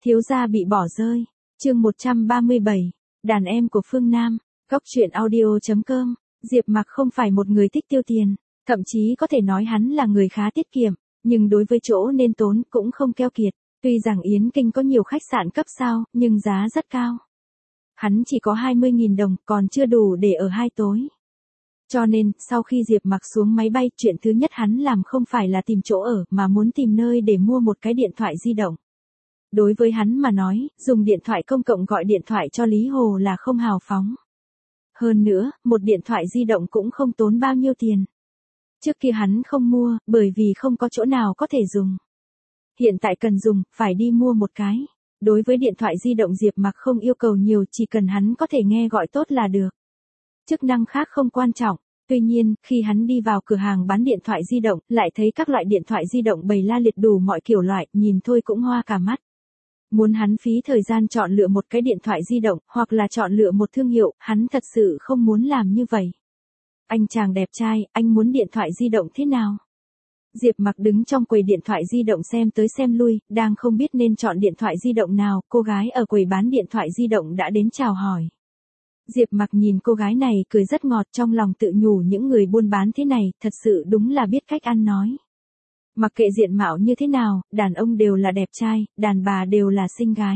Thiếu gia bị bỏ rơi. Chương 137. Đàn em của Phương Nam. Góc truyện audio.com. Diệp Mặc không phải một người thích tiêu tiền, thậm chí có thể nói hắn là người khá tiết kiệm, nhưng đối với chỗ nên tốn cũng không keo kiệt. Tuy rằng Yến Kinh có nhiều khách sạn cấp sao, nhưng giá rất cao. Hắn chỉ có 20.000 đồng, còn chưa đủ để ở 2 tối. Cho nên, sau khi Diệp Mặc xuống máy bay, chuyện thứ nhất hắn làm không phải là tìm chỗ ở, mà muốn tìm nơi để mua một cái điện thoại di động. Đối với hắn mà nói, dùng điện thoại công cộng gọi điện thoại cho Lý Hồ là không hào phóng. Hơn nữa, một điện thoại di động cũng không tốn bao nhiêu tiền. Trước kia hắn không mua, bởi vì không có chỗ nào có thể dùng. Hiện tại cần dùng, phải đi mua một cái. Đối với điện thoại di động Diệp Mặc không yêu cầu nhiều, chỉ cần hắn có thể nghe gọi tốt là được. Chức năng khác không quan trọng. Tuy nhiên, khi hắn đi vào cửa hàng bán điện thoại di động, lại thấy các loại điện thoại di động bày la liệt đủ mọi kiểu loại, nhìn thôi cũng hoa cả mắt. Muốn hắn phí thời gian chọn lựa một cái điện thoại di động, hoặc là chọn lựa một thương hiệu, hắn thật sự không muốn làm như vậy. Anh chàng đẹp trai, anh muốn điện thoại di động thế nào? Diệp Mặc đứng trong quầy điện thoại di động xem tới xem lui, đang không biết nên chọn điện thoại di động nào, cô gái ở quầy bán điện thoại di động đã đến chào hỏi. Diệp Mặc nhìn cô gái này cười rất ngọt, trong lòng tự nhủ những người buôn bán thế này, thật sự đúng là biết cách ăn nói. Mặc kệ diện mạo như thế nào, đàn ông đều là đẹp trai, đàn bà đều là xinh gái.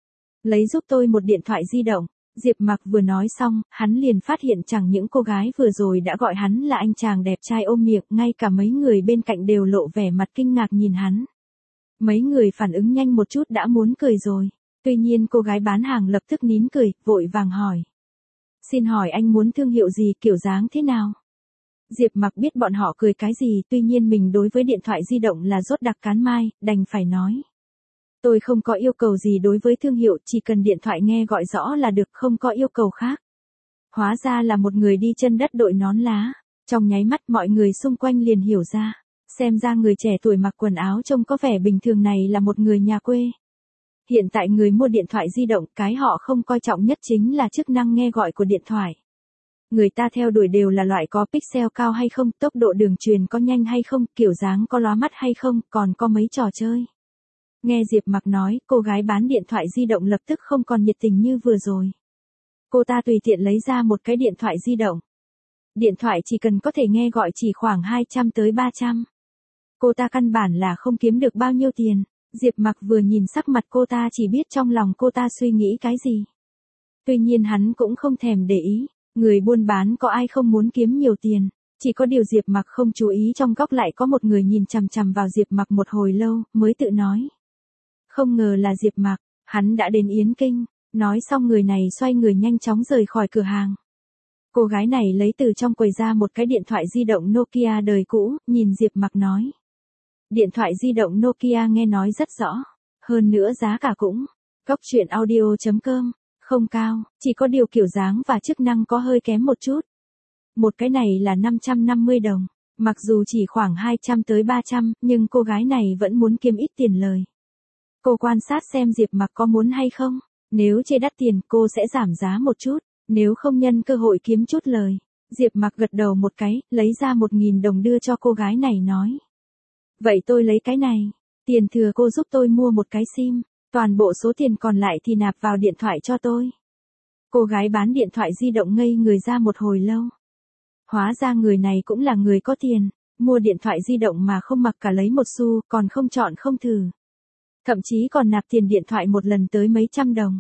Lấy giúp tôi một điện thoại di động. Diệp Mặc vừa nói xong, hắn liền phát hiện chẳng những cô gái vừa rồi đã gọi hắn là anh chàng đẹp trai ôm miệng, ngay cả mấy người bên cạnh đều lộ vẻ mặt kinh ngạc nhìn hắn. Mấy người phản ứng nhanh một chút đã muốn cười rồi. Tuy nhiên cô gái bán hàng lập tức nín cười, vội vàng hỏi. Xin hỏi anh muốn thương hiệu gì, kiểu dáng thế nào? Diệp Mặc biết bọn họ cười cái gì, tuy nhiên mình đối với điện thoại di động là rốt đặc cán mai, đành phải nói. Tôi không có yêu cầu gì đối với thương hiệu, chỉ cần điện thoại nghe gọi rõ là được, không có yêu cầu khác. Hóa ra là một người đi chân đất đội nón lá. Trong nháy mắt mọi người xung quanh liền hiểu ra. Xem ra người trẻ tuổi mặc quần áo trông có vẻ bình thường này là một người nhà quê. Hiện tại người mua điện thoại di động, cái họ không coi trọng nhất chính là chức năng nghe gọi của điện thoại. Người ta theo đuổi đều là loại có pixel cao hay không, tốc độ đường truyền có nhanh hay không, kiểu dáng có lóa mắt hay không, còn có mấy trò chơi. Nghe Diệp Mặc nói, cô gái bán điện thoại di động lập tức không còn nhiệt tình như vừa rồi. Cô ta tùy tiện lấy ra một cái điện thoại di động. Điện thoại chỉ cần có thể nghe gọi chỉ khoảng 200 tới 300. Cô ta căn bản là không kiếm được bao nhiêu tiền. Diệp Mặc vừa nhìn sắc mặt cô ta chỉ biết trong lòng cô ta suy nghĩ cái gì. Tuy nhiên hắn cũng không thèm để ý. Người buôn bán có ai không muốn kiếm nhiều tiền. Chỉ có điều Diệp Mặc không chú ý, trong góc lại có một người nhìn chằm chằm vào Diệp Mặc một hồi lâu, mới tự nói. Không ngờ là Diệp Mặc, hắn đã đến Yến Kinh. Nói xong người này xoay người nhanh chóng rời khỏi cửa hàng. Cô gái này lấy từ trong quầy ra một cái điện thoại di động Nokia đời cũ, nhìn Diệp Mặc nói. Điện thoại di động Nokia nghe nói rất rõ. Hơn nữa giá cả cũng. Góc truyện audio.com. Không cao, chỉ có điều kiểu dáng và chức năng có hơi kém một chút. Một cái này là 550 đồng. Mặc dù chỉ khoảng 200 tới 300, nhưng cô gái này vẫn muốn kiếm ít tiền lời. Cô quan sát xem Diệp Mặc có muốn hay không. Nếu chê đắt tiền, cô sẽ giảm giá một chút. Nếu không nhân cơ hội kiếm chút lời. Diệp Mặc gật đầu một cái, lấy ra 1.000 đồng đưa cho cô gái này nói. Vậy tôi lấy cái này. Tiền thừa cô giúp tôi mua một cái sim. Toàn bộ số tiền còn lại thì nạp vào điện thoại cho tôi. Cô gái bán điện thoại di động ngây người ra một hồi lâu. Hóa ra người này cũng là người có tiền. Mua điện thoại di động mà không mặc cả lấy một xu, còn không chọn không thử. Thậm chí còn nạp tiền điện thoại một lần tới mấy trăm đồng.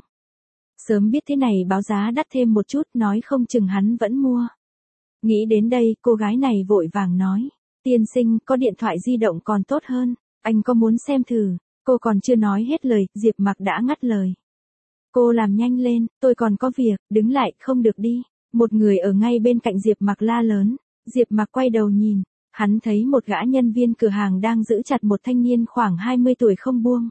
Sớm biết thế này báo giá đắt thêm một chút, nói không chừng hắn vẫn mua. Nghĩ đến đây, cô gái này vội vàng nói. Tiên sinh, có điện thoại di động còn tốt hơn. Anh có muốn xem thử? Cô còn chưa nói hết lời, Diệp Mặc đã ngắt lời. Cô làm nhanh lên, tôi còn có việc, đứng lại, không được đi. Một người ở ngay bên cạnh Diệp Mặc la lớn. Diệp Mặc quay đầu nhìn, hắn thấy một gã nhân viên cửa hàng đang giữ chặt một thanh niên khoảng 20 tuổi không buông.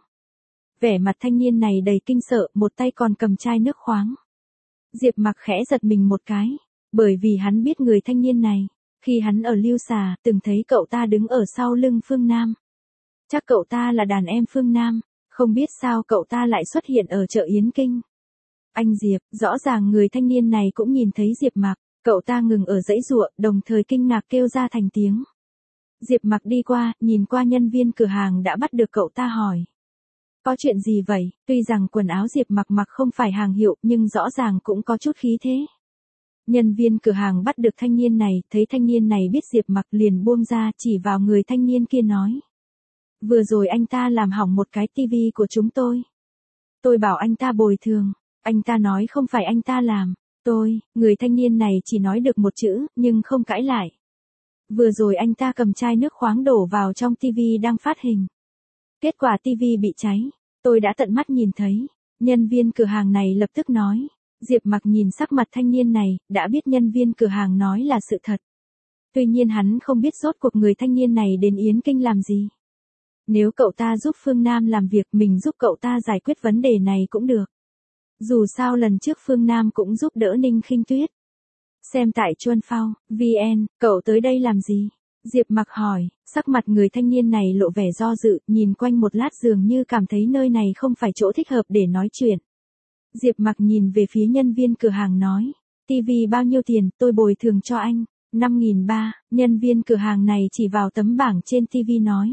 Vẻ mặt thanh niên này đầy kinh sợ, một tay còn cầm chai nước khoáng. Diệp Mặc khẽ giật mình một cái, bởi vì hắn biết người thanh niên này. Khi hắn ở Lưu Xà, từng thấy cậu ta đứng ở sau lưng Phương Nam. Chắc cậu ta là đàn em Phương Nam, không biết sao cậu ta lại xuất hiện ở chợ Yến Kinh. Anh Diệp, rõ ràng người thanh niên này cũng nhìn thấy Diệp Mặc, cậu ta ngừng ở dãy giụa, đồng thời kinh ngạc kêu ra thành tiếng. Diệp Mặc đi qua, nhìn qua nhân viên cửa hàng đã bắt được cậu ta hỏi. Có chuyện gì vậy? Tuy rằng quần áo Diệp mặc mặc không phải hàng hiệu nhưng rõ ràng cũng có chút khí thế. Nhân viên cửa hàng bắt được thanh niên này, thấy thanh niên này biết Diệp mặc liền buông ra chỉ vào người thanh niên kia nói. Vừa rồi anh ta làm hỏng một cái tivi của chúng tôi. Tôi bảo anh ta bồi thường. Anh ta nói không phải anh ta làm. Người thanh niên này chỉ nói được một chữ, nhưng không cãi lại. Vừa rồi anh ta cầm chai nước khoáng đổ vào trong tivi đang phát hình. Kết quả tivi bị cháy. Tôi đã tận mắt nhìn thấy. Nhân viên cửa hàng này lập tức nói. Diệp mặc nhìn sắc mặt thanh niên này, đã biết nhân viên cửa hàng nói là sự thật. Tuy nhiên hắn không biết rốt cuộc người thanh niên này đến Yến Kinh làm gì. Nếu cậu ta giúp Phương Nam làm việc mình giúp cậu ta giải quyết vấn đề này cũng được. Dù sao lần trước Phương Nam cũng giúp đỡ Ninh Khinh Tuyết. Xem tại Chuân Phao, VN, cậu tới đây làm gì? Diệp mặc hỏi, sắc mặt người thanh niên này lộ vẻ do dự, nhìn quanh một lát dường như cảm thấy nơi này không phải chỗ thích hợp để nói chuyện. Diệp mặc nhìn về phía nhân viên cửa hàng nói, TV bao nhiêu tiền, tôi bồi thường cho anh, 5.300, nhân viên cửa hàng này chỉ vào tấm bảng trên TV nói.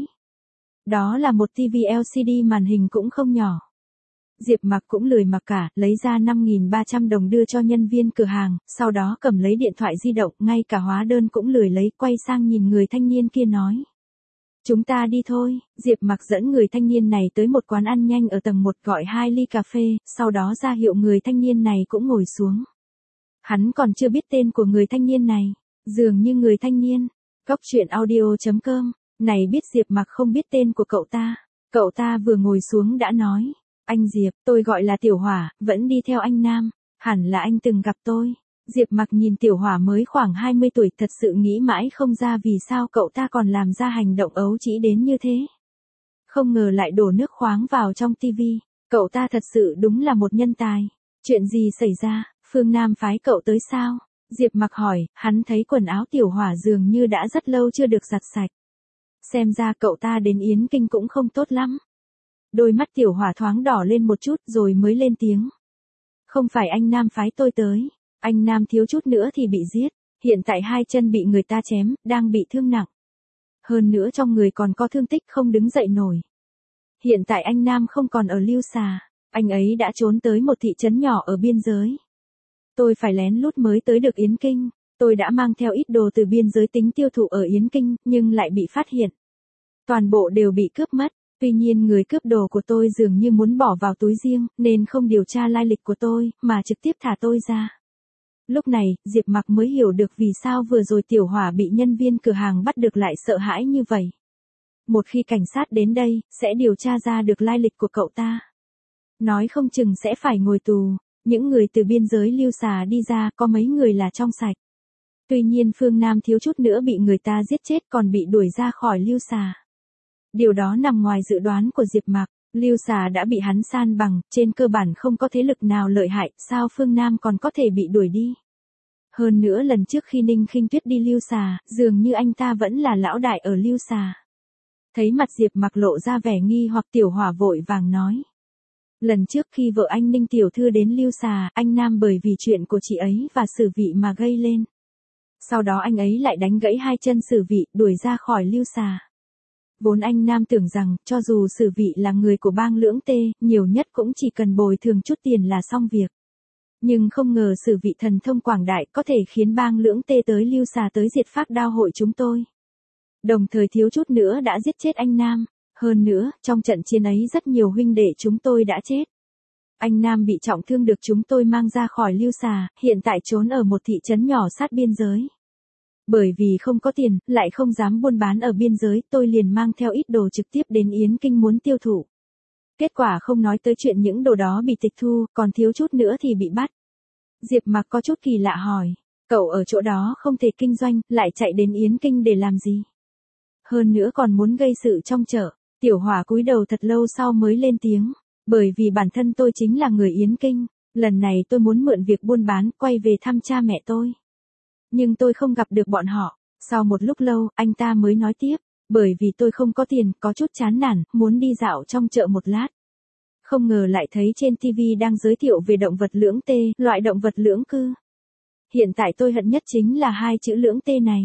Đó là một TV LCD màn hình cũng không nhỏ. Diệp mặc cũng lười mặc cả, lấy ra 5.300 đồng đưa cho nhân viên cửa hàng, sau đó cầm lấy điện thoại di động, ngay cả hóa đơn cũng lười lấy, quay sang nhìn người thanh niên kia nói. Chúng ta đi thôi, Diệp mặc dẫn người thanh niên này tới một quán ăn nhanh ở tầng 1 gọi 2 ly cà phê, sau đó ra hiệu người thanh niên này cũng ngồi xuống. Hắn còn chưa biết tên của người thanh niên này, dường như người thanh niên, coctruyện.audio.com, này biết Diệp mặc không biết tên của cậu ta vừa ngồi xuống đã nói. Anh Diệp, tôi gọi là Tiểu Hỏa, vẫn đi theo anh Nam, hẳn là anh từng gặp tôi. Diệp mặc nhìn Tiểu Hỏa mới khoảng 20 tuổi thật sự nghĩ mãi không ra vì sao cậu ta còn làm ra hành động ấu trĩ đến như thế. Không ngờ lại đổ nước khoáng vào trong tivi, cậu ta thật sự đúng là một nhân tài. Chuyện gì xảy ra, Phương Nam phái cậu tới sao? Diệp mặc hỏi, hắn thấy quần áo Tiểu Hỏa dường như đã rất lâu chưa được giặt sạch. Xem ra cậu ta đến Yến Kinh cũng không tốt lắm. Đôi mắt Tiểu Hỏa thoáng đỏ lên một chút rồi mới lên tiếng. Không phải anh Nam phái tôi tới. Anh Nam thiếu chút nữa thì bị giết. Hiện tại hai chân bị người ta chém, đang bị thương nặng. Hơn nữa trong người còn có thương tích không đứng dậy nổi. Hiện tại anh Nam không còn ở Lưu Xà. Anh ấy đã trốn tới một thị trấn nhỏ ở biên giới. Tôi phải lén lút mới tới được Yến Kinh. Tôi đã mang theo ít đồ từ biên giới tính tiêu thụ ở Yến Kinh, nhưng lại bị phát hiện. Toàn bộ đều bị cướp mất. Tuy nhiên người cướp đồ của tôi dường như muốn bỏ vào túi riêng, nên không điều tra lai lịch của tôi, mà trực tiếp thả tôi ra. Lúc này, Diệp mặc mới hiểu được vì sao vừa rồi Tiểu Hỏa bị nhân viên cửa hàng bắt được lại sợ hãi như vậy. Một khi cảnh sát đến đây, sẽ điều tra ra được lai lịch của cậu ta. Nói không chừng sẽ phải ngồi tù, những người từ biên giới Lưu Xà đi ra có mấy người là trong sạch. Tuy nhiên Phương Nam thiếu chút nữa bị người ta giết chết còn bị đuổi ra khỏi Lưu Xà. Điều đó nằm ngoài dự đoán của Diệp mặc, Lưu Xà đã bị hắn san bằng, trên cơ bản không có thế lực nào lợi hại, sao Phương Nam còn có thể bị đuổi đi. Hơn nữa lần trước khi Ninh Khinh Tuyết đi Lưu Xà, dường như anh ta vẫn là lão đại ở Lưu Xà. Thấy mặt Diệp mặc lộ ra vẻ nghi hoặc Tiểu Hỏa vội vàng nói. Lần trước khi vợ anh Ninh Tiểu Thư đến Lưu Xà, anh Nam bởi vì chuyện của chị ấy và Sử Vị mà gây lên. Sau đó anh ấy lại đánh gãy hai chân Sử Vị, đuổi ra khỏi Lưu Xà. Vốn anh Nam tưởng rằng, cho dù Sử Vị là người của bang Lưỡng Tê, nhiều nhất cũng chỉ cần bồi thường chút tiền là xong việc. Nhưng không ngờ Sử Vị thần thông quảng đại có thể khiến bang Lưỡng Tê tới Lưu Xà tới diệt Phác Đao hội chúng tôi. Đồng thời thiếu chút nữa đã giết chết anh Nam. Hơn nữa, trong trận chiến ấy rất nhiều huynh đệ chúng tôi đã chết. Anh Nam bị trọng thương được chúng tôi mang ra khỏi Lưu Xà, hiện tại trốn ở một thị trấn nhỏ sát biên giới. Bởi vì không có tiền, lại không dám buôn bán ở biên giới, tôi liền mang theo ít đồ trực tiếp đến Yến Kinh muốn tiêu thụ. Kết quả không nói tới chuyện những đồ đó bị tịch thu, còn thiếu chút nữa thì bị bắt. Diệp mặc có chút kỳ lạ hỏi, cậu ở chỗ đó không thể kinh doanh, lại chạy đến Yến Kinh để làm gì? Hơn nữa còn muốn gây sự trong chợ. Tiểu Hỏa cúi đầu thật lâu sau mới lên tiếng, bởi vì bản thân tôi chính là người Yến Kinh, lần này tôi muốn mượn việc buôn bán, quay về thăm cha mẹ tôi. Nhưng tôi không gặp được bọn họ, sau một lúc lâu, anh ta mới nói tiếp, bởi vì tôi không có tiền, có chút chán nản, muốn đi dạo trong chợ một lát. Không ngờ lại thấy trên TV đang giới thiệu về động vật lưỡng tê, loại động vật lưỡng cư. Hiện tại tôi hận nhất chính là hai chữ lưỡng tê này.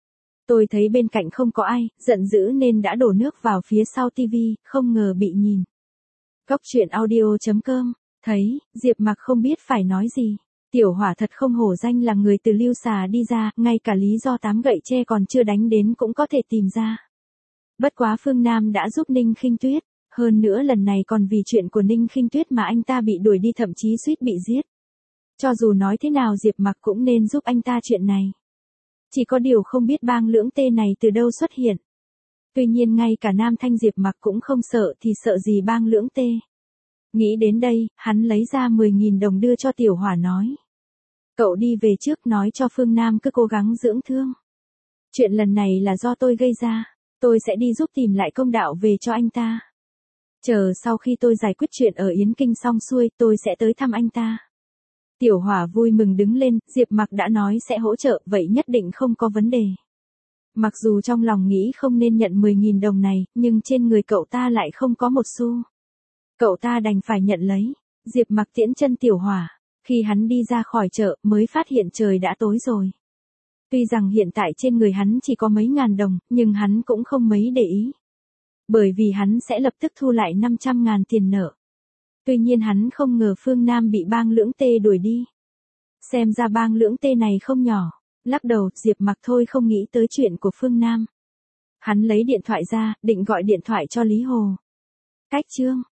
Tôi thấy bên cạnh không có ai, giận dữ nên đã đổ nước vào phía sau TV, không ngờ bị nhìn. Cóc truyện audio.com, thấy, Diệp Mặc không biết phải nói gì. Tiểu Hỏa thật không hổ danh là người từ Lưu Xà đi ra, ngay cả lý do 8 gậy tre còn chưa đánh đến cũng có thể tìm ra. Bất quá Phương Nam đã giúp Ninh Khinh Tuyết, hơn nữa lần này còn vì chuyện của Ninh Khinh Tuyết mà anh ta bị đuổi đi, thậm chí suýt bị giết. Cho dù nói thế nào Diệp Mặc cũng nên giúp anh ta chuyện này. Chỉ có điều không biết bang lưỡng tê này từ đâu xuất hiện. Tuy nhiên ngay cả Nam Thanh Diệp Mặc cũng không sợ thì sợ gì bang lưỡng tê. Nghĩ đến đây, hắn lấy ra 10.000 đồng đưa cho Tiểu Hỏa nói. Cậu đi về trước, nói cho Phương Nam cứ cố gắng dưỡng thương. Chuyện lần này là do tôi gây ra, tôi sẽ đi giúp tìm lại công đạo về cho anh ta. Chờ sau khi tôi giải quyết chuyện ở Yến Kinh xong xuôi, tôi sẽ tới thăm anh ta. Tiểu Hỏa vui mừng đứng lên, Diệp Mặc đã nói sẽ hỗ trợ, vậy nhất định không có vấn đề. Mặc dù trong lòng nghĩ không nên nhận 10.000 đồng này, nhưng trên người cậu ta lại không có một xu. Cậu ta đành phải nhận lấy. Diệp Mặc tiễn chân Tiểu Hỏa. Khi hắn đi ra khỏi chợ mới phát hiện trời đã tối rồi. Tuy rằng hiện tại trên người hắn chỉ có mấy ngàn đồng, nhưng hắn cũng không mấy để ý. Bởi vì hắn sẽ lập tức thu lại 500.000 tiền nợ. Tuy nhiên hắn không ngờ Phương Nam bị bang lưỡng tê đuổi đi. Xem ra bang lưỡng tê này không nhỏ. Lắc đầu, Diệp Mặc thôi không nghĩ tới chuyện của Phương Nam. Hắn lấy điện thoại ra, định gọi điện thoại cho Lý Hồ. Cách chương